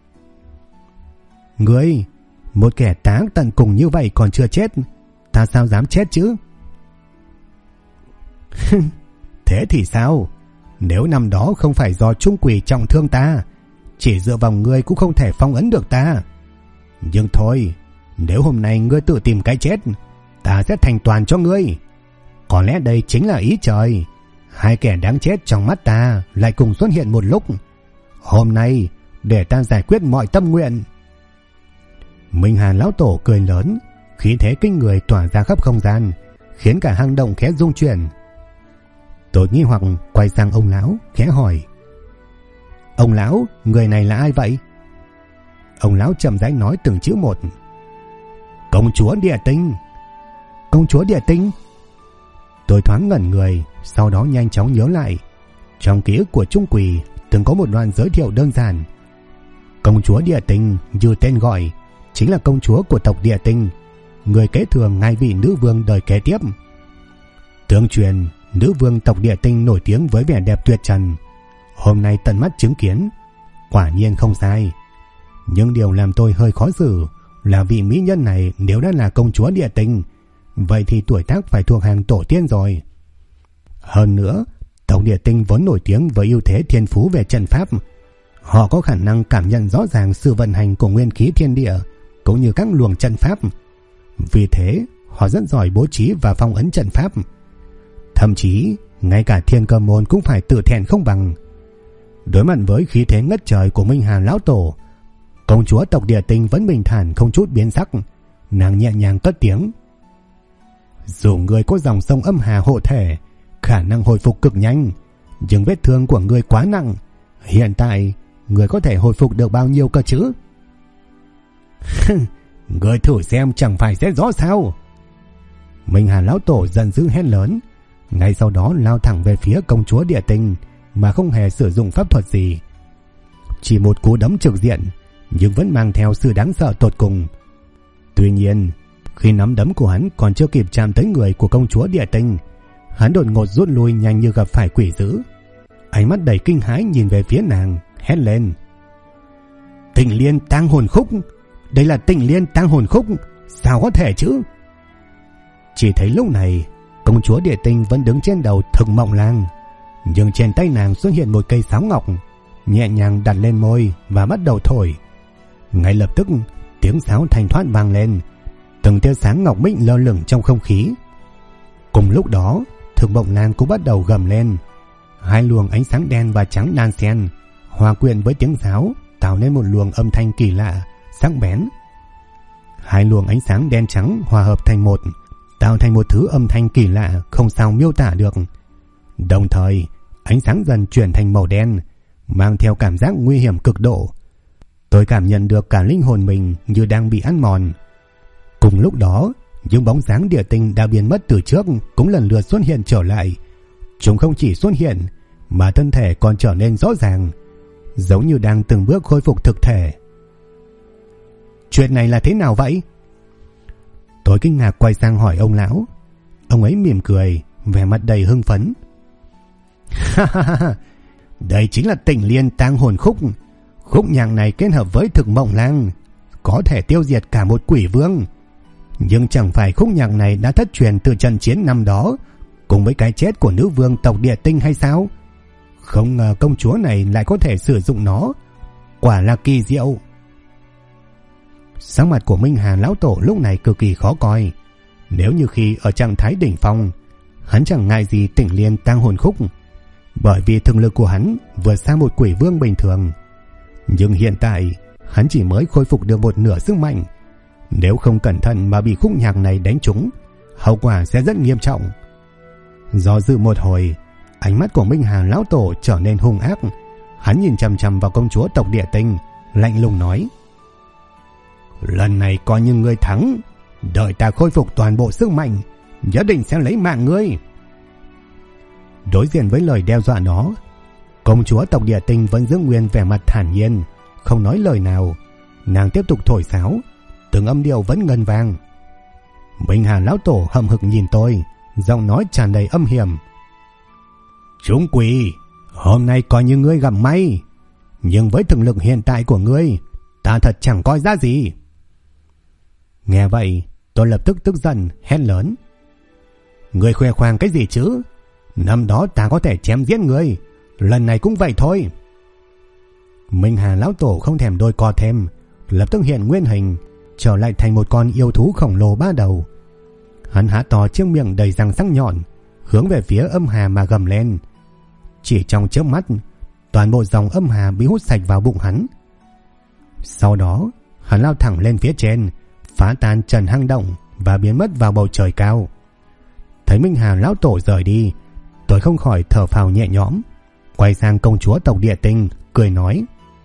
"Ngươi, một kẻ tà tận cùng như vậy còn chưa chết, ta sao dám chết chứ?" "Thế thì sao? Nếu năm đó không phải do Trung Quỷ trọng thương ta, chỉ dựa vào ngươi cũng không thể phong ấn được ta. Nhưng thôi, nếu hôm nay ngươi tự tìm cái chết, ta sẽ thành toàn cho ngươi. Có lẽ đây chính là ý trời. Hai kẻ đáng chết trong mắt ta lại cùng xuất hiện một lúc. Hôm nay để ta giải quyết mọi tâm nguyện." Minh Hà lão tổ cười lớn, khí thế kinh người tỏa ra khắp không gian, khiến cả hang động khẽ rung chuyển. Tôi nghi hoặc quay sang ông lão khẽ hỏi: "Ông lão, người này là ai vậy?" Ông lão chậm rãi nói từng chữ một: "Công chúa Địa Tinh." "Công chúa Địa Tinh?" Tôi thoáng ngẩn người, sau đó nhanh chóng nhớ lại. Trong ký ức của Trung Quỷ từng có một đoạn giới thiệu đơn giản. Công chúa Địa Tinh như tên gọi, chính là công chúa của tộc Địa Tinh, người kế thừa ngai vị nữ vương đời kế tiếp. Tương truyền, nữ vương tộc Địa Tinh nổi tiếng với vẻ đẹp tuyệt trần. Hôm nay tận mắt chứng kiến, quả nhiên không sai. Nhưng điều làm tôi hơi khó xử là vị mỹ nhân này nếu đã là công chúa Địa Tinh, vậy thì tuổi tác phải thuộc hàng tổ tiên rồi. Hơn nữa, tộc Địa Tinh vốn nổi tiếng với ưu thế thiên phú về trận pháp. Họ có khả năng cảm nhận rõ ràng sự vận hành của nguyên khí thiên địa cũng như các luồng trận pháp. Vì thế, họ rất giỏi bố trí và phong ấn trận pháp. Thậm chí, ngay cả Thiên Cơ Môn cũng phải tự thẹn không bằng. Đối mặt với khí thế ngất trời của Minh Hà lão tổ, công chúa tộc Địa Tinh vẫn bình thản không chút biến sắc. Nàng nhẹ nhàng cất tiếng: "Dù ngươi có dòng sông âm hà hộ thể, khả năng hồi phục cực nhanh, nhưng vết thương của ngươi quá nặng. Hiện tại, ngươi có thể hồi phục được bao nhiêu cơ chứ?" "Ngươi thử xem chẳng phải sẽ rõ sao?" Minh Hà lão tổ giận dữ hét lớn, ngay sau đó lao thẳng về phía công chúa Địa Tinh mà không hề sử dụng pháp thuật gì. Chỉ một cú đấm trực diện, nhưng vẫn mang theo sự đáng sợ tột cùng. Tuy nhiên, khi nắm đấm của hắn còn chưa kịp chạm tới người của công chúa Địa Tinh, hắn đột ngột rút lui nhanh như gặp phải quỷ dữ. Ánh mắt đầy kinh hãi nhìn về phía nàng, hét lên: "Tịnh Liên Tang Hồn Khúc! Đây là Tịnh Liên Tang Hồn Khúc! Sao có thể chứ?" Chỉ thấy lúc này, công chúa Địa Tinh vẫn đứng trên đầu Thực Mộng Lang, nhưng trên tay nàng xuất hiện một cây sáo ngọc, nhẹ nhàng đặt lên môi và bắt đầu thổi. Ngay lập tức, tiếng sáo thanh thoát vang lên, từng tia sáng ngọc bích lơ lửng trong không khí. Cùng lúc đó, Thực Mộng Lang cũng bắt đầu gầm lên. Hai luồng ánh sáng đen và trắng đan xen, hòa quyện với tiếng sáo, tạo nên một luồng âm thanh kỳ lạ, sắc bén. Hai luồng ánh sáng đen trắng hòa hợp thành một, tạo thành một thứ âm thanh kỳ lạ không sao miêu tả được. Đồng thời, ánh sáng dần chuyển thành màu đen, mang theo cảm giác nguy hiểm cực độ. Tôi cảm nhận được cả linh hồn mình như đang bị ăn mòn. Cùng lúc đó, những bóng dáng Địa Tinh đã biến mất từ trước cũng lần lượt xuất hiện trở lại. Chúng không chỉ xuất hiện mà thân thể còn trở nên rõ ràng, giống như đang từng bước khôi phục thực thể. "Chuyện này là thế nào vậy?" Tôi kinh ngạc quay sang hỏi ông lão. Ông ấy mỉm cười, vẻ mặt đầy hưng phấn. "Đây chính là Tịnh Liên Tang Hồn Khúc. Khúc nhạc này kết hợp với Thực Mộng Lang, có thể tiêu diệt cả một quỷ vương. Nhưng chẳng phải khúc nhạc này đã thất truyền từ trận chiến năm đó cùng với cái chết của nữ vương tộc Địa Tinh hay sao? Không ngờ công chúa này lại có thể sử dụng nó, quả là kỳ diệu." Sắc mặt của Minh Hà lão tổ lúc này cực kỳ khó coi. Nếu như khi ở trạng thái đỉnh phong, hắn chẳng ngại gì Tịnh Liên Tang Hồn Khúc, bởi vì thực lực của hắn vượt xa một quỷ vương bình thường. Nhưng hiện tại hắn chỉ mới khôi phục được một nửa sức mạnh. Nếu không cẩn thận mà bị khúc nhạc này đánh trúng, hậu quả sẽ rất nghiêm trọng. Do dự một hồi, ánh mắt của Minh Hà lão tổ trở nên hung ác. Hắn nhìn chằm chằm vào công chúa tộc Địa Tinh, lạnh lùng nói: lần này coi như ngươi thắng, đợi ta khôi phục toàn bộ sức mạnh, nhất định sẽ lấy mạng ngươi. Đối diện với lời đe dọa đó, công chúa tộc Địa Tinh vẫn giữ nguyên vẻ mặt thản nhiên, không nói lời nào. Nàng tiếp tục thổi sáo, từng âm điệu vẫn ngân vang. Minh Hà lão tổ hậm hực nhìn tôi, giọng nói tràn đầy âm hiểm: chúng quỷ, hôm nay coi như ngươi gặp may, nhưng với thực lực hiện tại của ngươi, ta thật chẳng coi ra gì. Nghe vậy, tôi lập tức tức giận hét lớn: ngươi khoe khoang cái gì chứ? Năm đó ta có thể chém giết ngươi, lần này cũng vậy thôi. Minh Hà lão tổ không thèm đôi co thêm, lập tức hiện nguyên hình, trở lại thành một con yêu thú khổng lồ ba đầu. Hắn há to chiếc miệng đầy răng sắc nhọn, hướng về phía âm hà mà gầm lên. Chỉ trong chớp mắt, toàn bộ dòng âm hà bị hút sạch vào bụng hắn. Sau đó, hắn lao thẳng lên phía trên, phá tan trần hang động và biến mất vào bầu trời cao. Thấy Minh Hà lão tổ rời đi, tôi không khỏi thở phào nhẹ nhõm, quay sang công chúa tộc Địa Tinh, cười nói: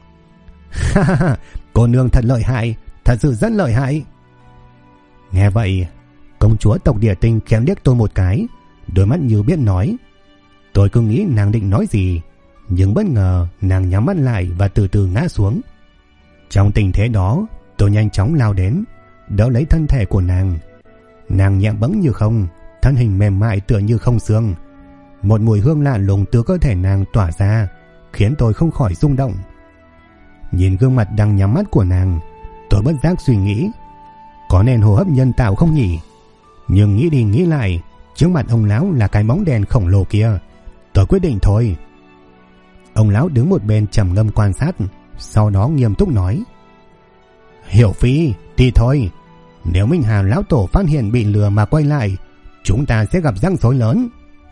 ha ha ha, cô nương thật lợi hại, thật sự rất lợi hại. Nghe vậy, công chúa tộc Địa Tinh khẽ liếc tôi một cái, đôi mắt như biết nói. Tôi cứ nghĩ nàng định nói gì, nhưng bất ngờ nàng nhắm mắt lại và từ từ ngã xuống. Trong tình thế đó, tôi nhanh chóng lao đến, đỡ lấy thân thể của nàng. Nàng nhẹ bẫng như không, thân hình mềm mại tựa như không xương. Một mùi hương lạ lùng từ cơ thể nàng tỏa ra, khiến tôi không khỏi rung động. Nhìn gương mặt đang nhắm mắt của nàng, tôi bất giác suy nghĩ, có nên hô hấp nhân tạo không nhỉ? Nhưng nghĩ đi nghĩ lại, trước mặt ông lão là cái bóng đèn khổng lồ kia. Tôi quyết định thôi. Ông lão đứng một bên trầm ngâm quan sát, sau đó nghiêm túc nói: Hiểu Phi, đi thôi. Nếu Minh Hà lão tổ phát hiện bị lừa mà quay lại, chúng ta sẽ gặp rắc rối lớn.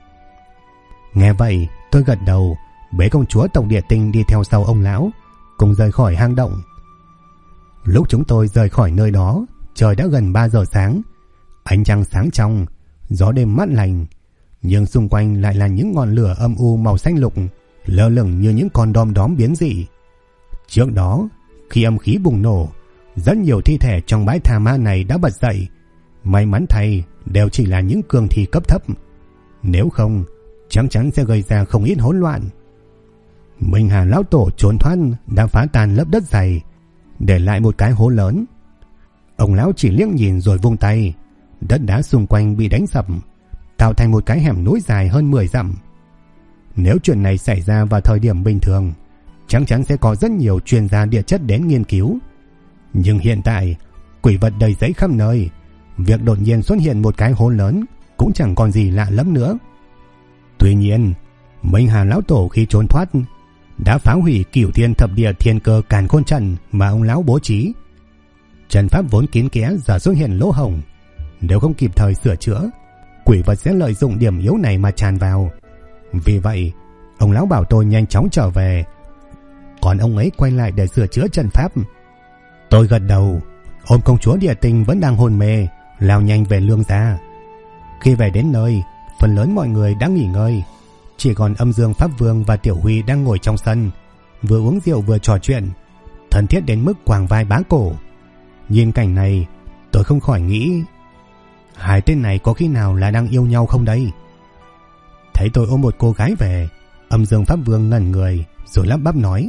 Nghe vậy, tôi gật đầu, bế công chúa tộc Địa Tinh đi theo sau ông lão, cùng rời khỏi hang động. Lúc chúng tôi rời khỏi nơi đó, trời đã gần 3 giờ sáng. Ánh trăng sáng trong, gió đêm mát lành, nhưng xung quanh lại là những ngọn lửa âm u màu xanh lục, lơ lửng như những con đom đóm biến dị. Trước đó, khi âm khí bùng nổ, rất nhiều thi thể trong bãi tha ma này đã bật dậy. May mắn thay, đều chỉ là những cường thi cấp thấp. Nếu không, chắc chắn sẽ gây ra không ít hỗn loạn. Minh Hà lão tổ trốn thoát đã phá tan lớp đất dày, để lại một cái hố lớn. Ông lão chỉ liếc nhìn rồi vung tay, đất đá xung quanh bị đánh sập, tạo thành một cái hẻm núi dài hơn 10 dặm. Nếu chuyện này xảy ra vào thời điểm bình thường, chắc chắn sẽ có rất nhiều chuyên gia địa chất đến nghiên cứu. Nhưng hiện tại, quỷ vật đầy rẫy khắp nơi, việc đột nhiên xuất hiện một cái hố lớn cũng chẳng còn gì lạ lắm nữa. Tuy nhiên, Minh Hà lão tổ khi trốn thoát đã phá hủy Cửu Thiên Thập Địa Thiên Cơ Càn Khôn Trận mà ông lão bố trí. Trận pháp vốn kín kẽ giờ xuất hiện lỗ hổng, nếu không kịp thời sửa chữa, quỷ vật sẽ lợi dụng điểm yếu này mà tràn vào. Vì vậy, ông lão bảo tôi nhanh chóng trở về, còn ông ấy quay lại để sửa chữa trận pháp. Tôi gật đầu, ôm công chúa Địa Tinh vẫn đang hôn mê, lao nhanh về Lương gia. Khi về đến nơi, phần lớn mọi người đã nghỉ ngơi, chỉ còn Âm Dương Pháp Vương và Tiểu Huy đang ngồi trong sân, vừa uống rượu vừa trò chuyện, thân thiết đến mức quàng vai bá cổ. Nhìn cảnh này, tôi không khỏi nghĩ, hai tên này có khi nào là đang yêu nhau không đây? Thấy tôi ôm một cô gái về, Âm Dương Pháp Vương ngẩn người rồi lắp bắp nói: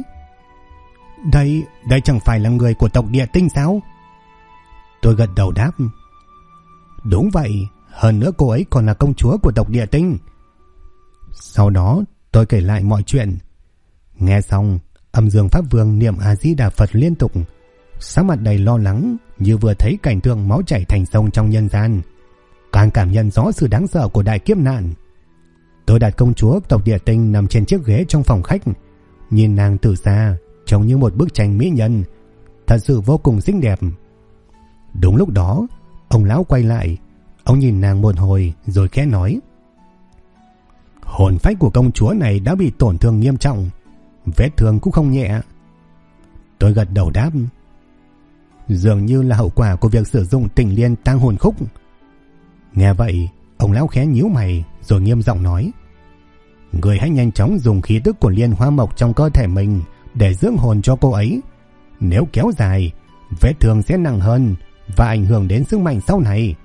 Đây chẳng phải là người của tộc Địa Tinh sao? Tôi gật đầu đáp: Đúng vậy, hơn nữa cô ấy còn là công chúa của tộc Địa Tinh. Sau đó tôi kể lại mọi chuyện. Nghe xong, Âm Dương Pháp Vương niệm A Di Đà Phật liên tục, sắc mặt đầy lo lắng, như vừa thấy cảnh tượng máu chảy thành sông trong nhân gian, càng cảm nhận rõ sự đáng sợ của đại kiếp nạn. Tôi đặt công chúa tộc Địa Tinh nằm trên chiếc ghế trong phòng khách, nhìn nàng từ xa trông như một bức tranh mỹ nhân, thật sự vô cùng xinh đẹp. Đúng lúc đó, ông lão quay lại, ông nhìn nàng một hồi rồi khẽ nói: Hồn phách của công chúa này đã bị tổn thương nghiêm trọng, vết thương cũng không nhẹ. Tôi gật đầu đáp. Dường như là hậu quả của việc sử dụng Tình Liên Tang Hồn Khúc. Nghe vậy, ông lão khẽ nhíu mày rồi nghiêm giọng nói: Người hãy nhanh chóng dùng khí tức của Liên Hoa Mộc trong cơ thể mình để dưỡng hồn cho cô ấy. Nếu kéo dài, vết thương sẽ nặng hơn và ảnh hưởng đến sức mạnh sau này.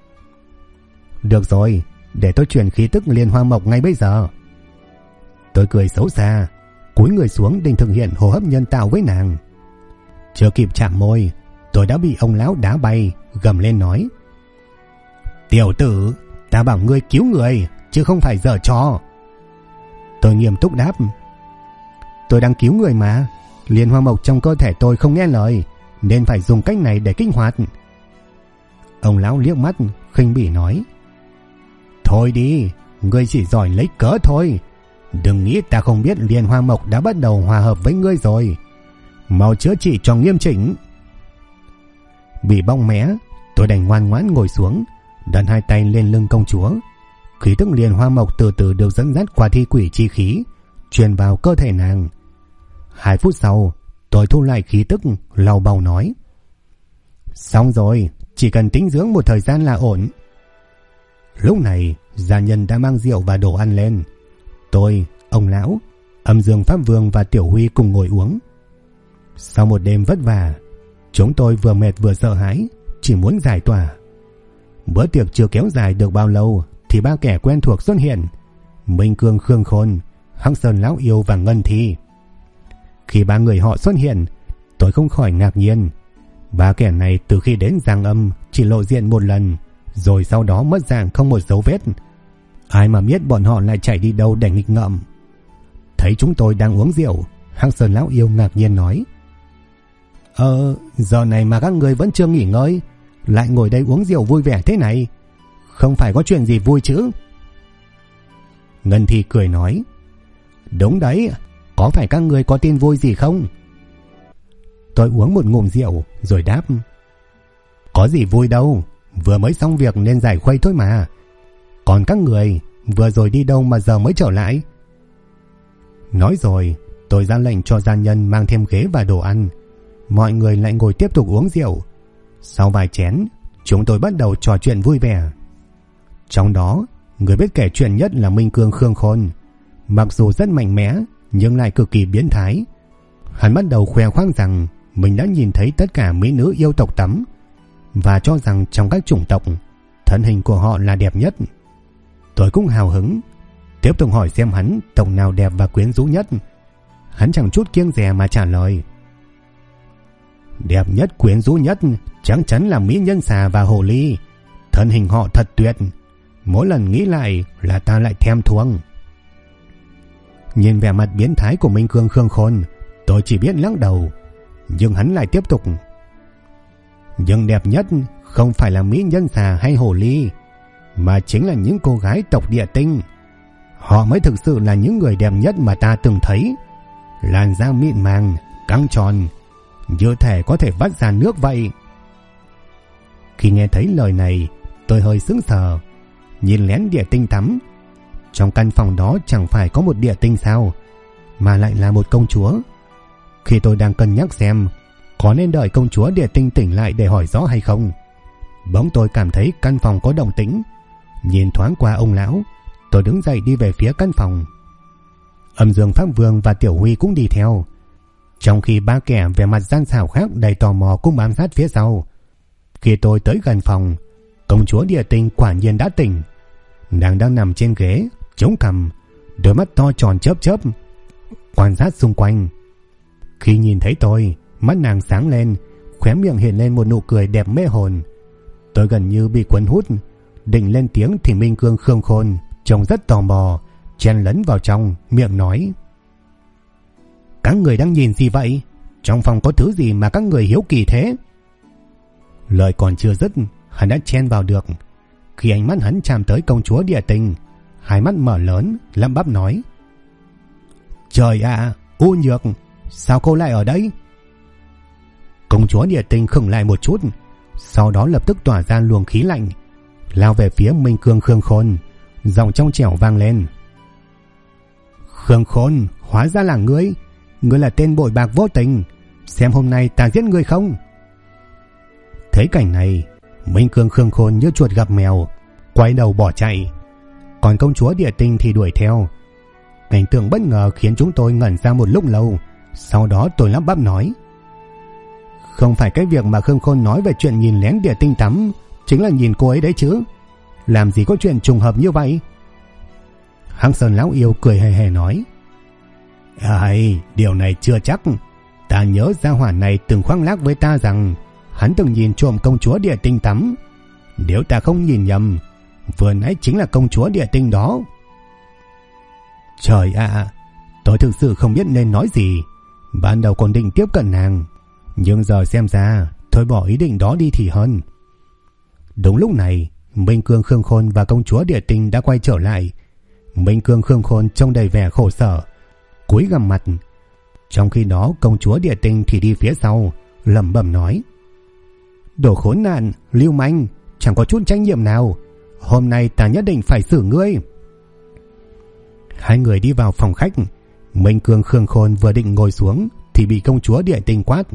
Được rồi, để tôi truyền khí tức Liên Hoa Mộc ngay bây giờ. Tôi cười xấu xa, cúi người xuống định thực hiện hô hấp nhân tạo với nàng. Chưa kịp chạm môi, tôi đã bị ông lão đá bay, gầm lên nói: Tiểu tử, ta bảo ngươi cứu người chứ không phải giở trò. Tôi nghiêm túc đáp: Tôi đang cứu người mà. Liên Hoa Mộc trong cơ thể tôi không nghe lời, nên phải dùng cách này để kích hoạt. Ông lão liếc mắt khinh bỉ nói: Thôi đi, ngươi chỉ giỏi lấy cớ thôi. Đừng nghĩ ta không biết Liên Hoa Mộc đã bắt đầu hòa hợp với ngươi rồi. Mau chữa trị cho nghiêm chỉnh. Bị bong mẽ, tôi đành ngoan ngoãn ngồi xuống, đặt hai tay lên lưng công chúa. Khí tức Liên Hoa Mộc từ từ được dẫn dắt qua thi quỷ chi khí, truyền vào cơ thể nàng. 2 phút sau, tôi thu lại khí tức, lầu bầu nói: Xong rồi, chỉ cần tĩnh dưỡng một thời gian là ổn. Lúc này, gia nhân đã mang rượu và đồ ăn lên. Tôi, ông lão, Âm Dương Pháp Vương và Tiểu Huy cùng ngồi uống. Sau một đêm vất vả, chúng tôi vừa mệt vừa sợ hãi, chỉ muốn giải tỏa. Bữa tiệc chưa kéo dài được bao lâu thì 3 kẻ quen thuộc xuất hiện: Minh Cương, Khương Khôn, Hắc Sơn Lão Yêu và Ngân Thi. Khi 3 người họ xuất hiện, tôi không khỏi ngạc nhiên. 3 kẻ này từ khi đến Giang Âm chỉ lộ diện một lần, rồi sau đó mất dạng không một dấu vết. Ai mà biết bọn họ lại chạy đi đâu để nghịch ngợm. Thấy chúng tôi đang uống rượu, Hắc Sơn Lão Yêu ngạc nhiên nói: Giờ này mà các người vẫn chưa nghỉ ngơi, lại ngồi đây uống rượu vui vẻ thế này, không phải có chuyện gì vui chứ? Ngân Thi cười nói: Đúng đấy, có phải các người có tin vui gì không? Tôi uống một ngụm rượu rồi đáp: Có gì vui đâu, vừa mới xong việc nên giải khuây thôi mà. Còn các người vừa rồi đi đâu mà giờ mới trở lại? Nói rồi, tôi ra lệnh cho gia nhân mang thêm ghế và đồ ăn. Mọi người lại ngồi tiếp tục uống rượu. Sau vài chén, chúng tôi bắt đầu trò chuyện vui vẻ. Trong đó, người biết kể chuyện nhất là Minh Cương Khương Khôn. Mặc dù rất mạnh mẽ, nhưng lại cực kỳ biến thái. Hắn bắt đầu khoe khoang rằng mình đã nhìn thấy tất cả mỹ nữ yêu tộc tắm, và cho rằng trong các chủng tộc, thân hình của họ là đẹp nhất. Tôi cũng hào hứng, tiếp tục hỏi xem hắn tộc nào đẹp và quyến rũ nhất. Hắn chẳng chút kiêng dè mà trả lời: Đẹp nhất, quyến rũ nhất chắc chắn là mỹ nhân xà và hồ ly. Thân hình họ thật tuyệt, mỗi lần nghĩ lại là ta lại thèm thuồng. Nhìn vẻ mặt biến thái của Minh Cương Khương Khôn, tôi chỉ biết lắc đầu. Nhưng hắn lại tiếp tục: Nhưng đẹp nhất không phải là mỹ nhân xà hay hồ ly, mà chính là những cô gái tộc Địa Tinh. Họ mới thực sự là những người đẹp nhất mà ta từng thấy. Làn da mịn màng, căng tròn, như thể có thể vắt ra nước vậy. Khi nghe thấy lời này, tôi hơi sững sờ, nhìn lén Địa Tinh tắm. Trong căn phòng đó chẳng phải có một Địa Tinh sao, mà lại là một công chúa. Khi tôi đang cân nhắc xem có nên đợi công chúa Địa Tinh tỉnh lại để hỏi rõ hay không, bỗng tôi cảm thấy căn phòng có động tĩnh. Nhìn thoáng qua ông lão, tôi đứng dậy đi về phía căn phòng. Âm Dương Pháp Vương và Tiểu Huy cũng đi theo, trong khi 3 kẻ về mặt gian xảo khác đầy tò mò cũng bám sát phía sau. Khi tôi tới gần phòng, công chúa Địa Tinh quả nhiên đã tỉnh. Nàng đang nằm trên ghế, chống cằm, đôi mắt to tròn chớp chớp, quan sát xung quanh. Khi nhìn thấy tôi, mắt nàng sáng lên, khóe miệng hiện lên một nụ cười đẹp mê hồn. Tôi gần như bị cuốn hút, định lên tiếng thì Minh Cương Khương Khôn trông rất tò mò, chen lấn vào trong, miệng nói: Các người đang nhìn gì vậy? Trong phòng có thứ gì mà các người hiếu kỳ thế? Lời còn chưa dứt, hắn đã chen vào được. Khi ánh mắt hắn chạm tới công chúa Địa Tinh, hai mắt mở lớn, lắp bắp nói: Trời ạ, U Nhược, sao cô lại ở đây? Công chúa Địa Tinh khựng lại một chút, sau đó lập tức tỏa ra luồng khí lạnh, lao về phía Minh Cương Khương Khôn, giọng trong trẻo vang lên: Khương Khôn, hóa ra là ngươi. Ngươi là tên bội bạc vô tình. Xem hôm nay ta giết ngươi không. Thấy cảnh này, Minh Cương Khương Khôn như chuột gặp mèo, quay đầu bỏ chạy. Còn công chúa Địa Tinh thì đuổi theo. Cảnh tượng bất ngờ khiến chúng tôi ngẩn ra một lúc lâu. Sau đó tôi lắp bắp nói: không phải cái việc mà Khương Khôn nói về chuyện nhìn lén Địa Tinh tắm chính là nhìn cô ấy đấy chứ? Làm gì có chuyện trùng hợp như vậy? Hắc Sơn lão yêu cười hề hề nói: điều này chưa chắc. Ta nhớ gia hỏa này từng khoác lác với ta rằng hắn từng nhìn trộm công chúa Địa Tinh tắm. Nếu ta không nhìn nhầm, vừa nãy chính là công chúa Địa Tinh đó. Trời ạ, tôi thực sự không biết nên nói gì. Ban đầu còn định tiếp cận nàng, nhưng giờ xem ra thôi bỏ ý định đó đi thì hơn. Đúng lúc này, Minh Cương Khương Khôn và công chúa Địa Tinh đã quay trở lại. Minh Cương Khương Khôn trông đầy vẻ khổ sở, cúi gằm mặt. Trong khi đó công chúa Địa Tinh thì đi phía sau, lẩm bẩm nói: đồ khốn nạn, lưu manh, chẳng có chút trách nhiệm nào. Hôm nay ta nhất định phải xử ngươi. Hai người đi vào phòng khách. Minh Cương Khương Khôn vừa định ngồi xuống thì bị công chúa Địa Tinh quát: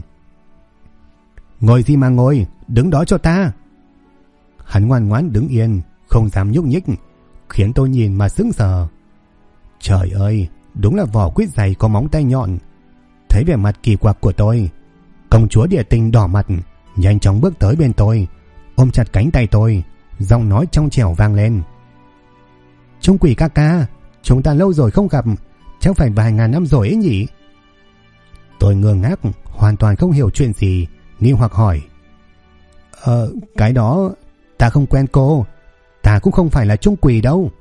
ngồi gì mà ngồi, đứng đó cho ta. Hắn ngoan ngoãn đứng yên, không dám nhúc nhích, khiến tôi nhìn mà sững sờ. Trời ơi, đúng là vỏ quýt dày có móng tay nhọn. Thấy vẻ mặt kỳ quặc của tôi, công chúa Địa Tinh đỏ mặt, nhanh chóng bước tới bên tôi, ôm chặt cánh tay tôi, giọng nói trong trẻo vang lên: Trung Quỷ ca ca, chúng ta lâu rồi không gặp, chắc phải vài ngàn năm rồi ấy nhỉ? Tôi ngơ ngác, hoàn toàn không hiểu chuyện gì, nghi hoặc hỏi: cái đó ta không quen cô, ta cũng không phải là Trung Quỷ đâu.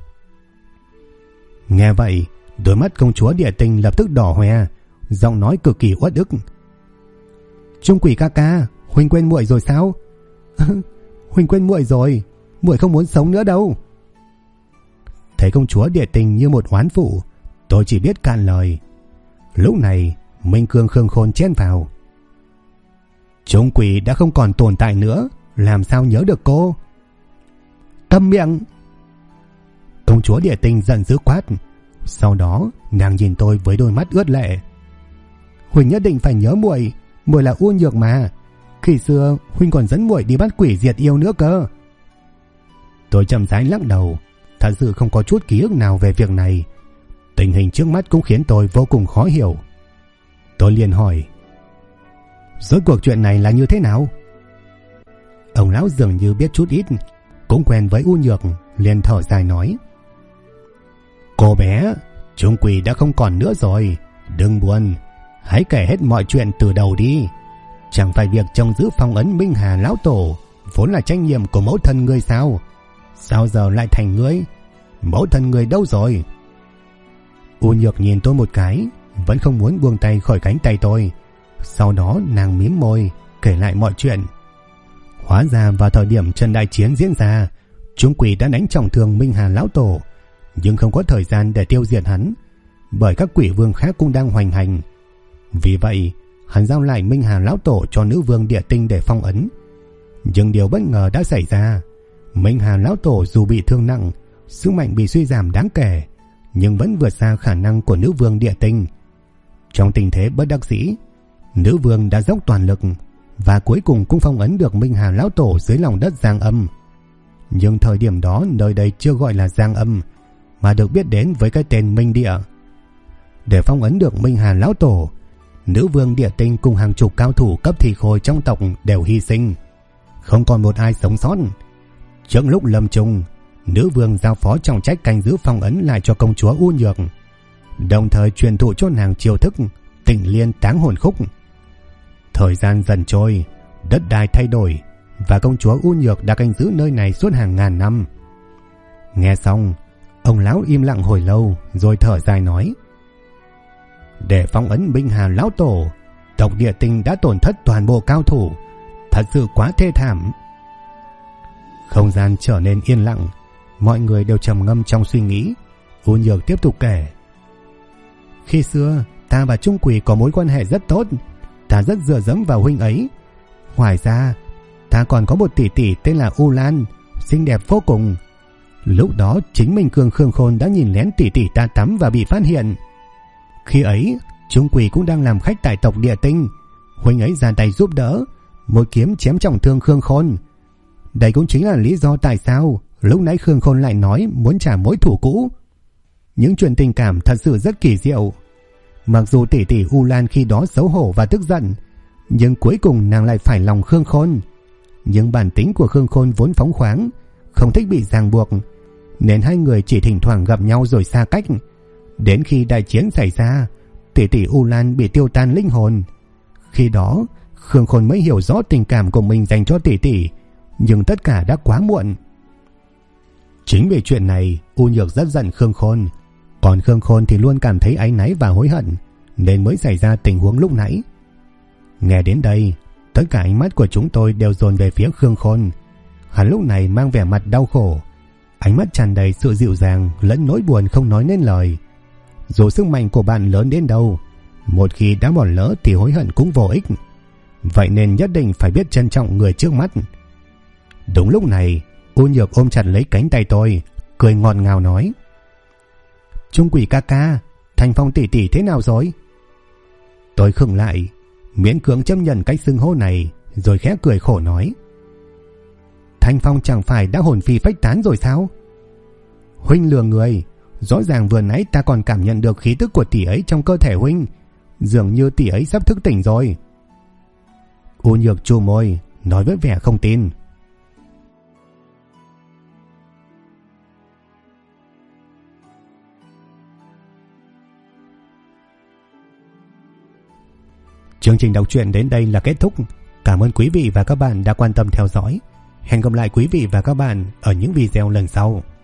Nghe vậy, đôi mắt công chúa Địa Tinh lập tức đỏ hoe, giọng nói cực kỳ uất ức: Trung Quỷ ca ca, huynh quên muội rồi sao? Huynh quên muội rồi, muội không muốn sống nữa đâu. Thấy công chúa Địa Tinh như một oán phụ, tôi chỉ biết cạn lời. Lúc này Minh Cương Khương Khôn chen vào: Trung Quỷ đã không còn tồn tại nữa, làm sao nhớ được cô? Câm miệng! Công chúa Địa Tinh giận dữ quát. Sau đó nàng nhìn tôi với đôi mắt ướt lệ: Huynh nhất định phải nhớ muội, muội là U Nhược mà. Khi xưa huynh còn dẫn muội đi bắt quỷ diệt yêu nữa cơ. Tôi chậm rãi lắc đầu, thật sự không có chút ký ức nào về việc này. Tình hình trước mắt cũng khiến tôi vô cùng khó hiểu. Tôi liền hỏi: rốt cuộc chuyện này là như thế nào? Ông lão dường như biết chút ít, cũng quen với U Nhược, liền thở dài nói: Cô bé, Trung Quỷ đã không còn nữa rồi, đừng buồn, hãy kể hết mọi chuyện từ đầu đi. Chẳng phải việc trông giữ phong ấn Minh Hà lão tổ vốn là trách nhiệm của mẫu thân ngươi sao? Sao giờ lại thành ngươi? Mẫu thân ngươi đâu rồi? U Nhược nhìn tôi một cái, vẫn không muốn buông tay khỏi cánh tay tôi. Sau đó nàng mím môi, kể lại mọi chuyện. Hóa ra vào thời điểm trận đại chiến diễn ra, Trung Quỷ đã đánh trọng thương Minh Hà lão tổ, nhưng không có thời gian để tiêu diệt hắn, bởi các quỷ vương khác cũng đang hoành hành. Vì vậy hắn giao lại Minh Hà lão tổ cho nữ vương Địa Tinh để phong ấn. Nhưng điều bất ngờ đã xảy ra. Minh Hà lão tổ dù bị thương nặng, sức mạnh bị suy giảm đáng kể, nhưng vẫn vượt xa khả năng của nữ vương Địa Tinh. Trong tình thế bất đắc dĩ, nữ vương đã dốc toàn lực và cuối cùng cũng phong ấn được Minh Hà lão tổ dưới lòng đất Giang Âm. Nhưng thời điểm đó nơi đây chưa gọi là Giang Âm, mà được biết đến với cái tên Minh Địa. Để phong ấn được Minh Hà lão tổ, nữ vương Địa Tinh cùng hàng chục cao thủ cấp thi khôi trong tộc đều hy sinh, không còn một ai sống sót. Trước lúc lâm chung, nữ vương giao phó trọng trách canh giữ phong ấn lại cho công chúa U Nhược, đồng thời truyền thụ cho nàng chiêu thức Tịnh Liên Táng Hồn Khúc. Thời gian dần trôi, đất đai thay đổi, và công chúa U Nhược đã canh giữ nơi này suốt hàng ngàn năm. Nghe xong, ông lão im lặng hồi lâu rồi thở dài nói: Để phong ấn Minh Hà lão tổ, tộc Địa Tinh đã tổn thất toàn bộ cao thủ, thật sự quá thê thảm. Không gian trở nên yên lặng, mọi người đều trầm ngâm trong suy nghĩ. U Nhược tiếp tục kể: Khi xưa ta và Trung Quỷ có mối quan hệ rất tốt, ta rất dựa dẫm vào huynh ấy. Ngoài ra ta còn có một tỷ tỷ tên là U Lan, xinh đẹp vô cùng. Lúc đó chính Minh Cương Khương Khôn đã nhìn lén tỷ tỷ ta tắm và bị phát hiện, Khi ấy Trung Quỷ cũng đang làm khách tại tộc Địa Tinh. Huynh ấy ra tay giúp đỡ, một kiếm chém trọng thương Khương Khôn. Đây cũng chính là lý do tại sao lúc nãy Khương Khôn lại nói muốn trả mối thù cũ. Những chuyện tình cảm thật sự rất kỳ diệu. Mặc dù tỷ tỷ U Lan khi đó xấu hổ và tức giận, nhưng cuối cùng nàng lại phải lòng Khương Khôn. Nhưng bản tính của Khương Khôn vốn phóng khoáng, không thích bị ràng buộc, nên hai người chỉ thỉnh thoảng gặp nhau rồi xa cách. Đến khi đại chiến xảy ra, tỷ tỷ U Lan bị tiêu tan linh hồn. Khi đó Khương Khôn mới hiểu rõ tình cảm của mình dành cho tỷ tỷ, nhưng tất cả đã quá muộn. Chính vì chuyện này U Nhược rất giận Khương Khôn, còn Khương Khôn thì luôn cảm thấy áy náy và hối hận, nên mới xảy ra tình huống lúc nãy. Nghe đến đây, tất cả ánh mắt của chúng tôi đều dồn về phía Khương Khôn. Hắn lúc này mang vẻ mặt đau khổ, ánh mắt tràn đầy sự dịu dàng lẫn nỗi buồn không nói nên lời. Dù sức mạnh của bạn lớn đến đâu, một khi đã bỏ lỡ thì hối hận cũng vô ích. Vậy nên nhất định phải biết trân trọng người trước mắt. Đúng lúc này, U Nhược ôm chặt lấy cánh tay tôi, cười ngọt ngào nói: Trung Quỷ ca ca, Thanh Phong tỷ tỷ thế nào rồi? Tôi khựng lại, miễn cưỡng chấp nhận cách xưng hô này, rồi khẽ cười khổ nói: Thanh Phong chẳng phải đã hồn phi phách tán rồi sao? Huynh lừa người, rõ ràng vừa nãy ta còn cảm nhận được khí tức của tỷ ấy trong cơ thể huynh, dường như tỷ ấy sắp thức tỉnh rồi. U Nhược chu môi, nói với vẻ không tin. Chương trình đọc truyện đến đây là kết thúc. Cảm ơn quý vị và các bạn đã quan tâm theo dõi. Hẹn gặp lại quý vị và các bạn ở những video lần sau.